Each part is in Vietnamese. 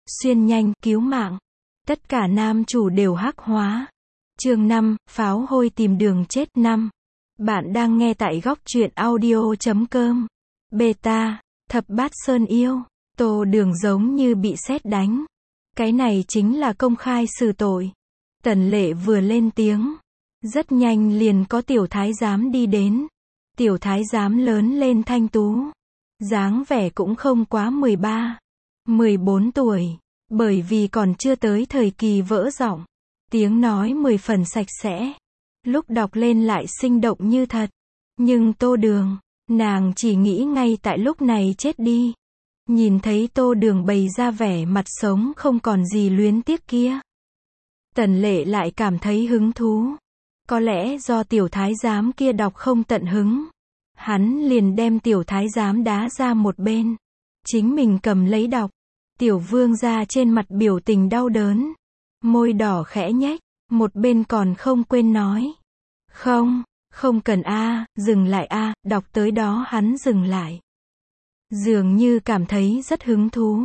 xuyên nhanh, cứu mạng. Tất cả nam chủ đều hắc hóa. Chương 5, pháo hôi tìm đường chết 5. Bạn đang nghe tại góc truyện audio.com. Beta, thập bát sơn yêu. Tô Đường giống như bị sét đánh. Cái này chính là công khai xử tội. Tần Lệ vừa lên tiếng, rất nhanh liền có tiểu thái giám đi đến. Tiểu thái giám lớn lên thanh tú, dáng vẻ cũng không quá 13, 14 tuổi, bởi vì còn chưa tới thời kỳ vỡ giọng. Tiếng nói 10 phần sạch sẽ, lúc đọc lên lại sinh động như thật. Nhưng Tô Đường, nàng chỉ nghĩ ngay tại lúc này chết đi. Nhìn thấy Tô Đường bày ra vẻ mặt sống không còn gì luyến tiếc kia, Tần Lệ lại cảm thấy hứng thú. Có lẽ do tiểu thái giám kia đọc không tận hứng, hắn liền đem tiểu thái giám đá ra một bên, chính mình cầm lấy đọc. Tiểu vương gia trên mặt biểu tình đau đớn, môi đỏ khẽ nhếch, một bên còn không quên nói: Không cần a, dừng lại a. Đọc tới đó hắn dừng lại, dường như cảm thấy rất hứng thú.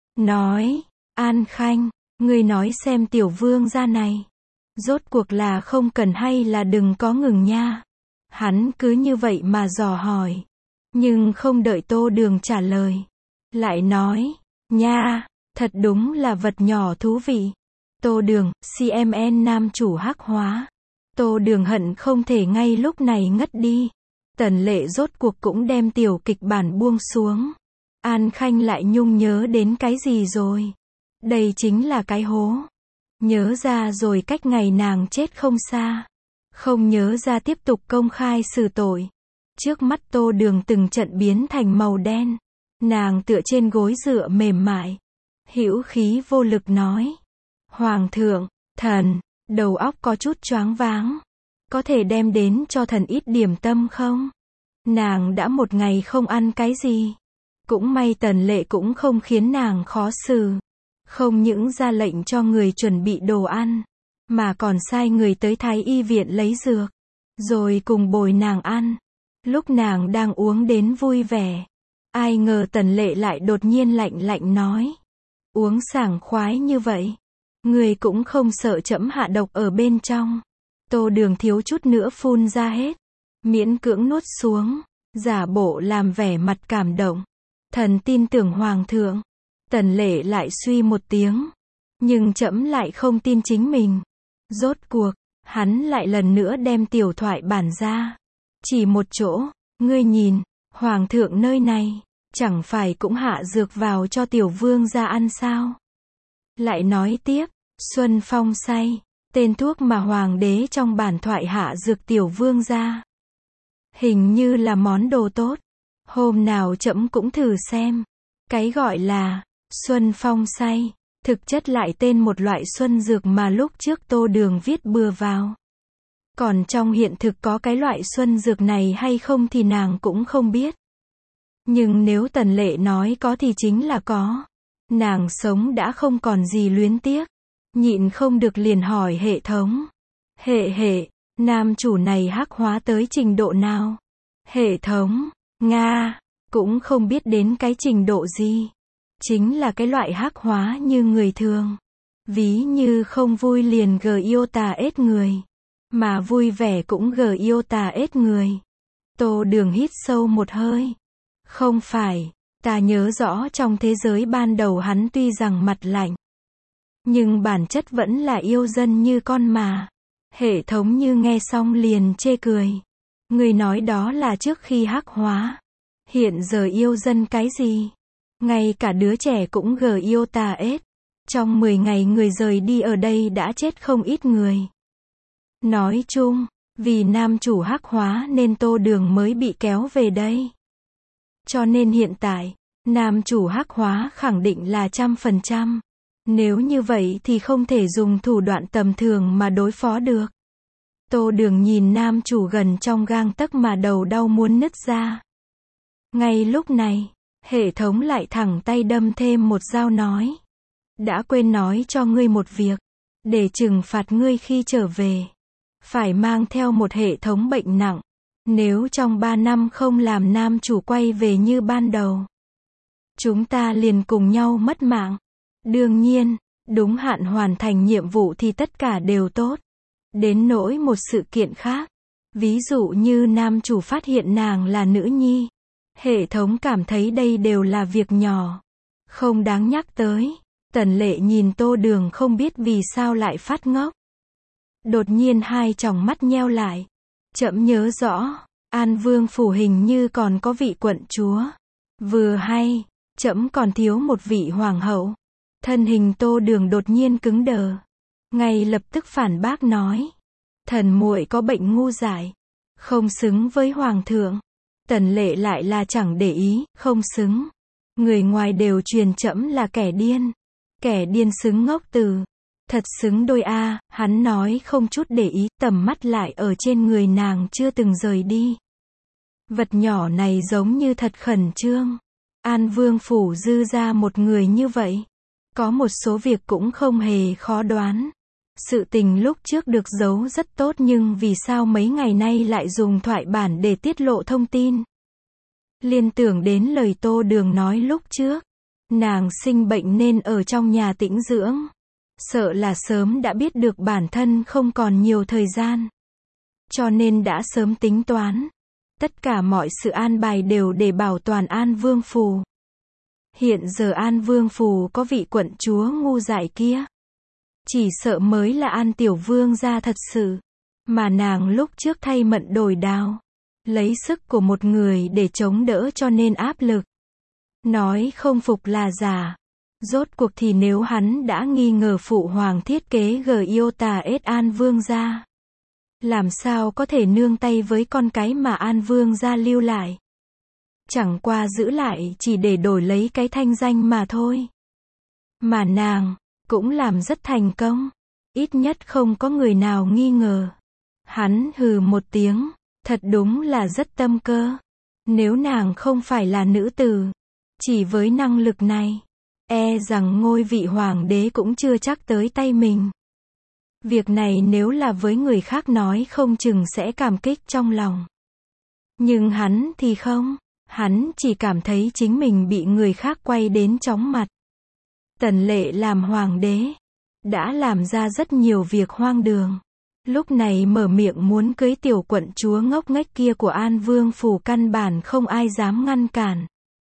Nói: An Khanh, ngươi nói xem tiểu vương gia này, rốt cuộc là không cần hay là đừng có ngừng nha. Hắn cứ như vậy mà dò hỏi, nhưng không đợi Tô Đường trả lời, lại nói: Nha, thật đúng là vật nhỏ thú vị. Tô Đường, CMN nam chủ hắc hóa. Tô Đường hận không thể ngay lúc này ngất đi. Tần Lệ rốt cuộc cũng đem tiểu kịch bản buông xuống. An Khanh lại nhung nhớ đến cái gì rồi? Đây chính là cái hố. Nhớ ra rồi, cách ngày nàng chết không xa. Không nhớ ra tiếp tục công khai xử tội. Trước mắt Tô Đường từng trận biến thành màu đen. Nàng tựa trên gối dựa mềm mại, hữu khí vô lực nói: Hoàng thượng, thần, đầu óc có chút choáng váng. Có thể đem đến cho thần ít điểm tâm không? Nàng đã một ngày không ăn cái gì. Cũng may Tần Lệ cũng không khiến nàng khó xử. Không những ra lệnh cho người chuẩn bị đồ ăn, mà còn sai người tới Thái y viện lấy dược, rồi cùng bồi nàng ăn. Lúc nàng đang uống đến vui vẻ, ai ngờ Tần Lệ lại đột nhiên lạnh lạnh nói: Uống sảng khoái như vậy, người cũng không sợ trẫm hạ độc ở bên trong. Tô Đường thiếu chút nữa phun ra hết, miễn cưỡng nuốt xuống, giả bộ làm vẻ mặt cảm động. Thần tin tưởng hoàng thượng. Tần Lệ lại suy một tiếng, nhưng trẫm lại không tin chính mình. Rốt cuộc, hắn lại lần nữa đem tiểu thoại bản ra, chỉ một chỗ: Ngươi nhìn, hoàng thượng nơi này, chẳng phải cũng hạ dược vào cho tiểu vương gia ăn sao? Lại nói tiếp: Xuân Phong say, tên thuốc mà hoàng đế trong bản thoại hạ dược tiểu vương gia, hình như là món đồ tốt. Hôm nào trẫm cũng thử xem. Cái gọi là Xuân Phong say, thực chất lại tên một loại xuân dược mà lúc trước Tô Đường viết bừa vào. Còn trong hiện thực có cái loại xuân dược này hay không thì nàng cũng không biết. Nhưng nếu Tần Lệ nói có thì chính là có. Nàng sống đã không còn gì luyến tiếc, nhịn không được liền hỏi hệ thống: Hệ, nam chủ này hắc hóa tới trình độ nào? Hệ thống: Nga, cũng không biết đến cái trình độ gì. Chính là cái loại hắc hóa như người thường. Ví như không vui liền yêu tà ết người, mà vui vẻ cũng yêu tà ết người. Tô Đường hít sâu một hơi. Không phải, ta nhớ rõ trong thế giới ban đầu hắn tuy rằng mặt lạnh, nhưng bản chất vẫn là yêu dân như con mà. Hệ thống như nghe xong liền chê cười. Người nói đó là trước khi hắc hóa. Hiện giờ yêu dân cái gì? Ngay cả đứa trẻ cũng yêu tà ết. Trong 10 ngày người rời đi ở đây đã chết không ít người. Nói chung, vì nam chủ hắc hóa nên Tô Đường mới bị kéo về đây. Cho nên hiện tại, nam chủ hắc hóa khẳng định là 100%. Nếu như vậy thì không thể dùng thủ đoạn tầm thường mà đối phó được. Tô Đường nhìn nam chủ gần trong gang tấc mà đầu đau muốn nứt ra. Ngay lúc này, hệ thống lại thẳng tay đâm thêm một dao nói: Đã quên nói cho ngươi một việc, để trừng phạt ngươi khi trở về, phải mang theo một hệ thống bệnh nặng. Nếu trong 3 năm không làm nam chủ quay về như ban đầu, chúng ta liền cùng nhau mất mạng. Đương nhiên, đúng hạn hoàn thành nhiệm vụ thì tất cả đều tốt. Đến nỗi một sự kiện khác, ví dụ như nam chủ phát hiện nàng là nữ nhi, hệ thống cảm thấy đây đều là việc nhỏ, không đáng nhắc tới. Tần Lệ nhìn Tô Đường không biết vì sao lại phát ngốc. Đột nhiên hai tròng mắt nheo lại. Trẫm nhớ rõ, An Vương phủ hình như còn có vị quận chúa. Vừa hay, trẫm còn thiếu một vị hoàng hậu. Thân hình Tô Đường đột nhiên cứng đờ. Ngay lập tức phản bác nói. Thần muội có bệnh ngu dại, không xứng với hoàng thượng. Tần Lệ lại là chẳng để ý, không xứng. Người ngoài đều truyền trẫm là kẻ điên. Kẻ điên xứng ngốc từ. Thật xứng đôi a, hắn nói không chút để ý, tầm mắt lại ở trên người nàng chưa từng rời đi. Vật nhỏ này giống như thật khẩn trương. An Vương phủ dư ra một người như vậy. Có một số việc cũng không hề khó đoán. Sự tình lúc trước được giấu rất tốt nhưng vì sao mấy ngày nay lại dùng thoại bản để tiết lộ thông tin. Liên tưởng đến lời Tô Đường nói lúc trước. Nàng sinh bệnh nên ở trong nhà tĩnh dưỡng. Sợ là sớm đã biết được bản thân không còn nhiều thời gian. Cho nên đã sớm tính toán. Tất cả mọi sự an bài đều để bảo toàn An Vương phủ. Hiện giờ An Vương phủ có vị quận chúa ngu dại kia. Chỉ sợ mới là An Tiểu Vương gia thật sự. Mà nàng lúc trước thay mận đổi đao. Lấy sức của một người để chống đỡ cho nên áp lực. Nói không phục là giả. Rốt cuộc thì nếu hắn đã nghi ngờ phụ hoàng thiết kế Giota ết An Vương gia, làm sao có thể nương tay với con cái mà An Vương gia lưu lại. Chẳng qua giữ lại chỉ để đổi lấy cái thanh danh mà thôi. Mà nàng cũng làm rất thành công. Ít nhất không có người nào nghi ngờ. Hắn hừ một tiếng. Thật đúng là rất tâm cơ. Nếu nàng không phải là nữ tử, chỉ với năng lực này, e rằng ngôi vị hoàng đế cũng chưa chắc tới tay mình. Việc này nếu là với người khác nói không chừng sẽ cảm kích trong lòng. Nhưng hắn thì không. Hắn chỉ cảm thấy chính mình bị người khác quay đến chóng mặt. Tần Lệ làm hoàng đế, đã làm ra rất nhiều việc hoang đường. Lúc này mở miệng muốn cưới tiểu quận chúa ngốc nghếch kia của An Vương phủ căn bản không ai dám ngăn cản.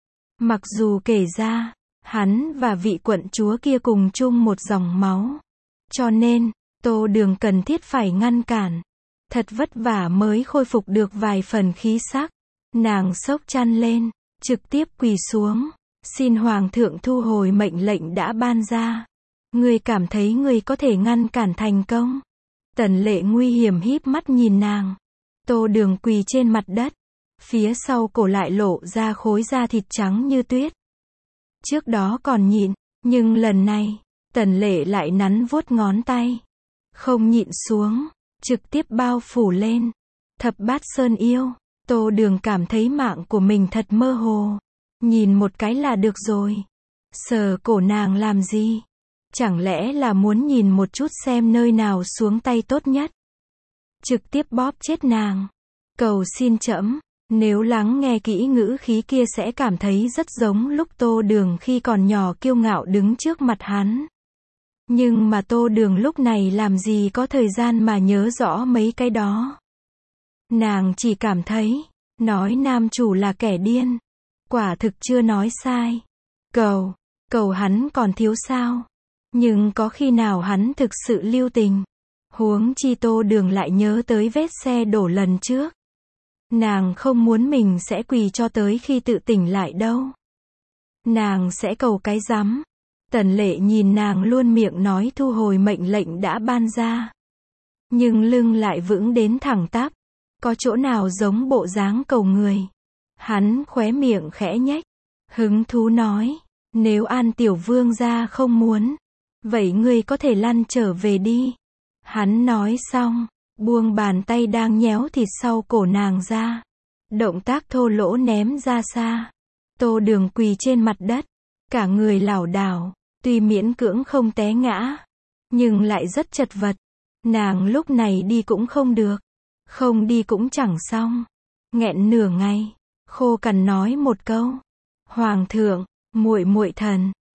Mặc dù kể ra, hắn và vị quận chúa kia cùng chung một dòng máu. Cho nên, Tô Đường cần thiết phải ngăn cản. Thật vất vả mới khôi phục được vài phần khí sắc. Nàng xốc chăn lên, trực tiếp quỳ xuống. Xin hoàng thượng thu hồi mệnh lệnh đã ban ra. Ngươi cảm thấy ngươi có thể ngăn cản thành công? Tần Lệ nguy hiểm híp mắt nhìn nàng. Tô Đường quỳ trên mặt đất. Phía sau cổ lại lộ ra khối da thịt trắng như tuyết. Trước đó còn nhịn, nhưng lần này, Tần Lệ lại nắn vuốt ngón tay. Không nhịn xuống, trực tiếp bao phủ lên. Thập bát sơn yêu. Tô Đường cảm thấy mạng của mình thật mơ hồ. Nhìn một cái là được rồi. Sờ cổ nàng làm gì? Chẳng lẽ là muốn nhìn một chút xem nơi nào xuống tay tốt nhất? Trực tiếp bóp chết nàng. Cầu xin trẫm. Nếu lắng nghe kỹ ngữ khí kia sẽ cảm thấy rất giống lúc Tô Đường khi còn nhỏ kiêu ngạo đứng trước mặt hắn. Nhưng mà Tô Đường lúc này làm gì có thời gian mà nhớ rõ mấy cái đó. Nàng chỉ cảm thấy, nói nam chủ là kẻ điên. Quả thực chưa nói sai. Cầu hắn còn thiếu sao? Nhưng có khi nào hắn thực sự lưu tình? Huống chi Tô Đường lại nhớ tới vết xe đổ lần trước. Nàng không muốn mình sẽ quỳ cho tới khi tự tỉnh lại đâu. Nàng sẽ cầu cái rắm. Tần Lệ nhìn nàng luôn miệng nói thu hồi mệnh lệnh đã ban ra. Nhưng lưng lại vững đến thẳng tắp. Có chỗ nào giống bộ dáng cầu người. Hắn khóe miệng khẽ nhếch. Hứng thú nói. Nếu An Tiểu Vương gia không muốn, vậy ngươi có thể lăn trở về đi. Hắn nói xong, buông bàn tay đang nhéo thịt sau cổ nàng ra. Động tác thô lỗ ném ra xa. Tô Đường quỳ trên mặt đất. Cả người lảo đảo. Tuy miễn cưỡng không té ngã, nhưng lại rất chật vật. Nàng lúc này đi cũng không được. Không đi cũng chẳng xong. Nghẹn nửa ngày, khô cằn nói một câu. Hoàng thượng, muội thần.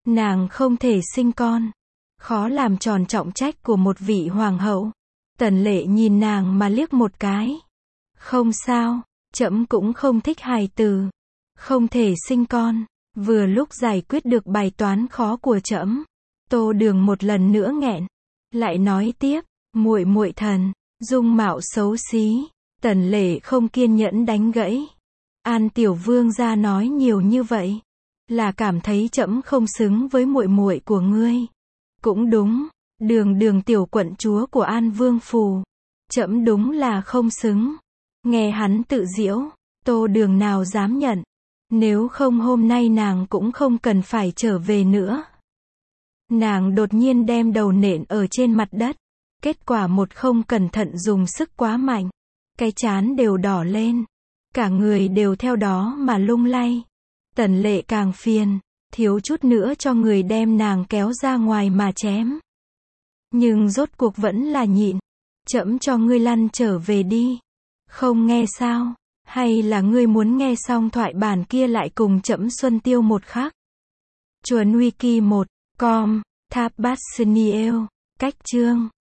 Nàng không thể sinh con. Khó làm tròn trọng trách của một vị hoàng hậu. Tần Lệ nhìn nàng mà liếc một cái. Không sao, trẫm cũng không thích hài tử. Không thể sinh con. Vừa lúc giải quyết được bài toán khó của trẫm. Tô Đường một lần nữa nghẹn. Lại nói tiếp, muội muội thần, dung mạo xấu xí. Tần Lệ không kiên nhẫn đánh gãy. An tiểu vương gia nói nhiều như vậy, là cảm thấy trẫm không xứng với muội muội của ngươi. Cũng đúng, Đường tiểu quận chúa của An Vương phủ. Trẫm đúng là không xứng. Nghe hắn tự giễu, Tô Đường nào dám nhận. Nếu không hôm nay nàng cũng không cần phải trở về nữa. Nàng đột nhiên đem đầu nện ở trên mặt đất. Kết quả một không cẩn thận dùng sức quá mạnh. Cái trán đều đỏ lên. Cả người đều theo đó mà lung lay. Tần Lệ càng phiền, thiếu chút nữa cho người đem nàng kéo ra ngoài mà chém. Nhưng rốt cuộc vẫn là nhịn. Trẫm cho ngươi lăn trở về đi. Không nghe sao? Hay là ngươi muốn nghe xong thoại bản kia lại cùng trẫm Xuân Tiêu một khắc? Chuẩn Wiki 1, com, Tháp Bát Sniel, cách chương.